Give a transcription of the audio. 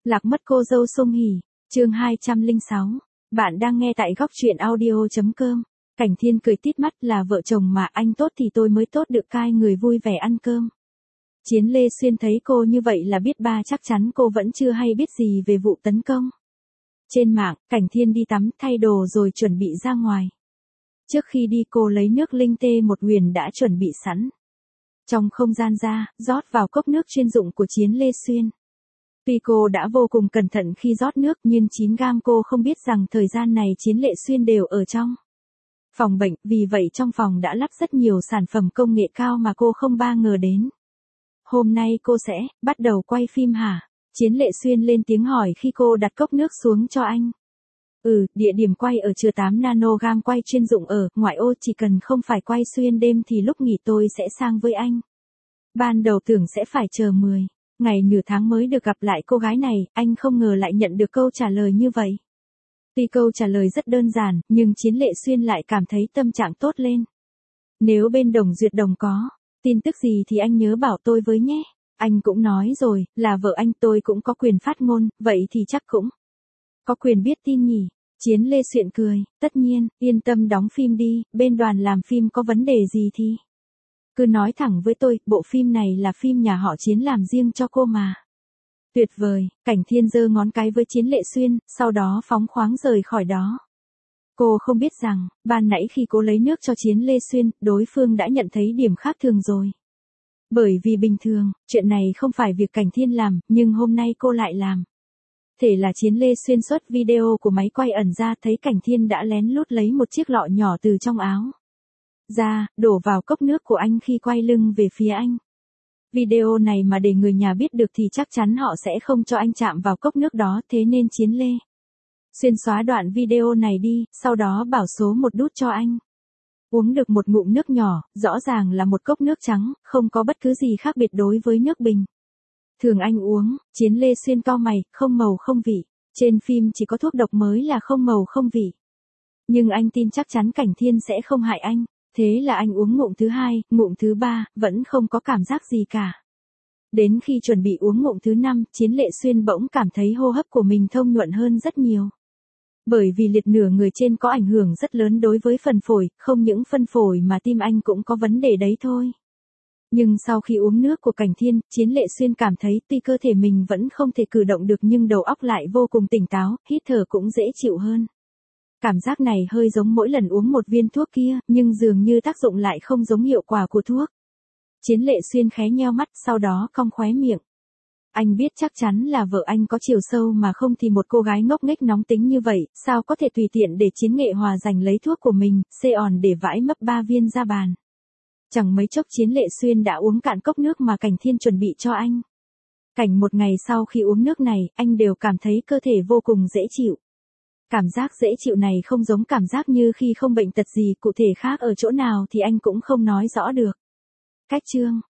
Lạc mất cô dâu Song Hỷ, chương 206. Bạn đang nghe tại góc truyện audio.com. Cảnh Thiên cười tít mắt, là vợ chồng mà, anh tốt thì tôi mới tốt được, cai người vui vẻ ăn cơm. Chiến Lê Xuyên thấy cô như vậy là biết ba chắc chắn cô vẫn chưa hay biết gì về vụ tấn công. Trên mạng, Cảnh Thiên đi tắm thay đồ rồi chuẩn bị ra ngoài. Trước khi đi cô lấy nước linh tê một huyền đã chuẩn bị sẵn. Trong không gian ra, rót vào cốc nước chuyên dụng của Chiến Lê Xuyên. Tuy cô đã vô cùng cẩn thận khi rót nước nhưng 9 gam cô không biết rằng thời gian này Chiến Lê Xuyên đều ở trong phòng bệnh, vì vậy trong phòng đã lắp rất nhiều sản phẩm công nghệ cao mà cô không ba ngờ đến. Hôm nay cô sẽ bắt đầu quay phim hả? Chiến Lê Xuyên lên tiếng hỏi khi cô đặt cốc nước xuống cho anh. Địa điểm quay ở chừa 8 nanogam, quay chuyên dụng ở ngoại ô, chỉ cần không phải quay xuyên đêm thì lúc nghỉ tôi sẽ sang với anh. Ban đầu tưởng sẽ phải chờ 10 ngày nửa tháng mới được gặp lại cô gái này, anh không ngờ lại nhận được câu trả lời như vậy. Tuy câu trả lời rất đơn giản, nhưng Chiến Lê Xuyên lại cảm thấy tâm trạng tốt lên. Nếu bên Đồng Duyệt Đồng có tin tức gì thì anh nhớ bảo tôi với nhé. Anh cũng nói rồi, là vợ anh, tôi cũng có quyền phát ngôn, vậy thì chắc cũng có quyền biết tin nhỉ. Chiến Lê Xuyên cười, tất nhiên, yên tâm đóng phim đi, bên đoàn làm phim có vấn đề gì thì cứ nói thẳng với tôi, bộ phim này là phim nhà họ Chiến làm riêng cho cô mà. Tuyệt vời, Cảnh Thiên giơ ngón cái với Chiến Lê Xuyên, sau đó phóng khoáng rời khỏi đó. Cô không biết rằng, ban nãy khi cô lấy nước cho Chiến Lê Xuyên, đối phương đã nhận thấy điểm khác thường rồi. Bởi vì bình thường, chuyện này không phải việc Cảnh Thiên làm, nhưng hôm nay cô lại làm. Thể là Chiến Lê Xuyên xuất video của máy quay ẩn ra, thấy Cảnh Thiên đã lén lút lấy một chiếc lọ nhỏ từ trong áo ra, đổ vào cốc nước của anh khi quay lưng về phía anh. Video này mà để người nhà biết được thì chắc chắn họ sẽ không cho anh chạm vào cốc nước đó, thế nên Chiến Lê Xuyên xóa đoạn video này đi, sau đó bảo số một đút cho anh. Uống được một ngụm nước nhỏ, rõ ràng là một cốc nước trắng, không có bất cứ gì khác biệt đối với nước bình thường anh uống. Chiến Lê Xuyên cau mày, không màu không vị. Trên phim chỉ có thuốc độc mới là không màu không vị. Nhưng anh tin chắc chắn Cảnh Thiên sẽ không hại anh. Thế là anh uống ngụm thứ 2, ngụm thứ 3, vẫn không có cảm giác gì cả. Đến khi chuẩn bị uống ngụm thứ 5, Chiến Lê Xuyên bỗng cảm thấy hô hấp của mình thông nhuận hơn rất nhiều. Bởi vì liệt nửa người trên có ảnh hưởng rất lớn đối với phần phổi, không những phân phổi mà tim anh cũng có vấn đề đấy thôi. Nhưng sau khi uống nước của Cảnh Thiên, Chiến Lê Xuyên cảm thấy tuy cơ thể mình vẫn không thể cử động được nhưng đầu óc lại vô cùng tỉnh táo, hít thở cũng dễ chịu hơn. Cảm giác này hơi giống mỗi lần uống một viên thuốc kia, nhưng dường như tác dụng lại không giống hiệu quả của thuốc. Chiến Lê Xuyên khé nheo mắt, sau đó cong khóe miệng. Anh biết chắc chắn là vợ anh có chiều sâu, mà không thì một cô gái ngốc nghếch nóng tính như vậy, sao có thể tùy tiện để Chiến Nghệ Hòa giành lấy thuốc của mình, xê òn để vãi mấp 3 viên ra bàn. Chẳng mấy chốc Chiến Lê Xuyên đã uống cạn cốc nước mà Cảnh Thiên chuẩn bị cho anh. Cảnh một ngày sau khi uống nước này, anh đều cảm thấy cơ thể vô cùng dễ chịu. Cảm giác dễ chịu này không giống cảm giác như khi không bệnh tật gì, cụ thể khác ở chỗ nào thì anh cũng không nói rõ được. Cách chương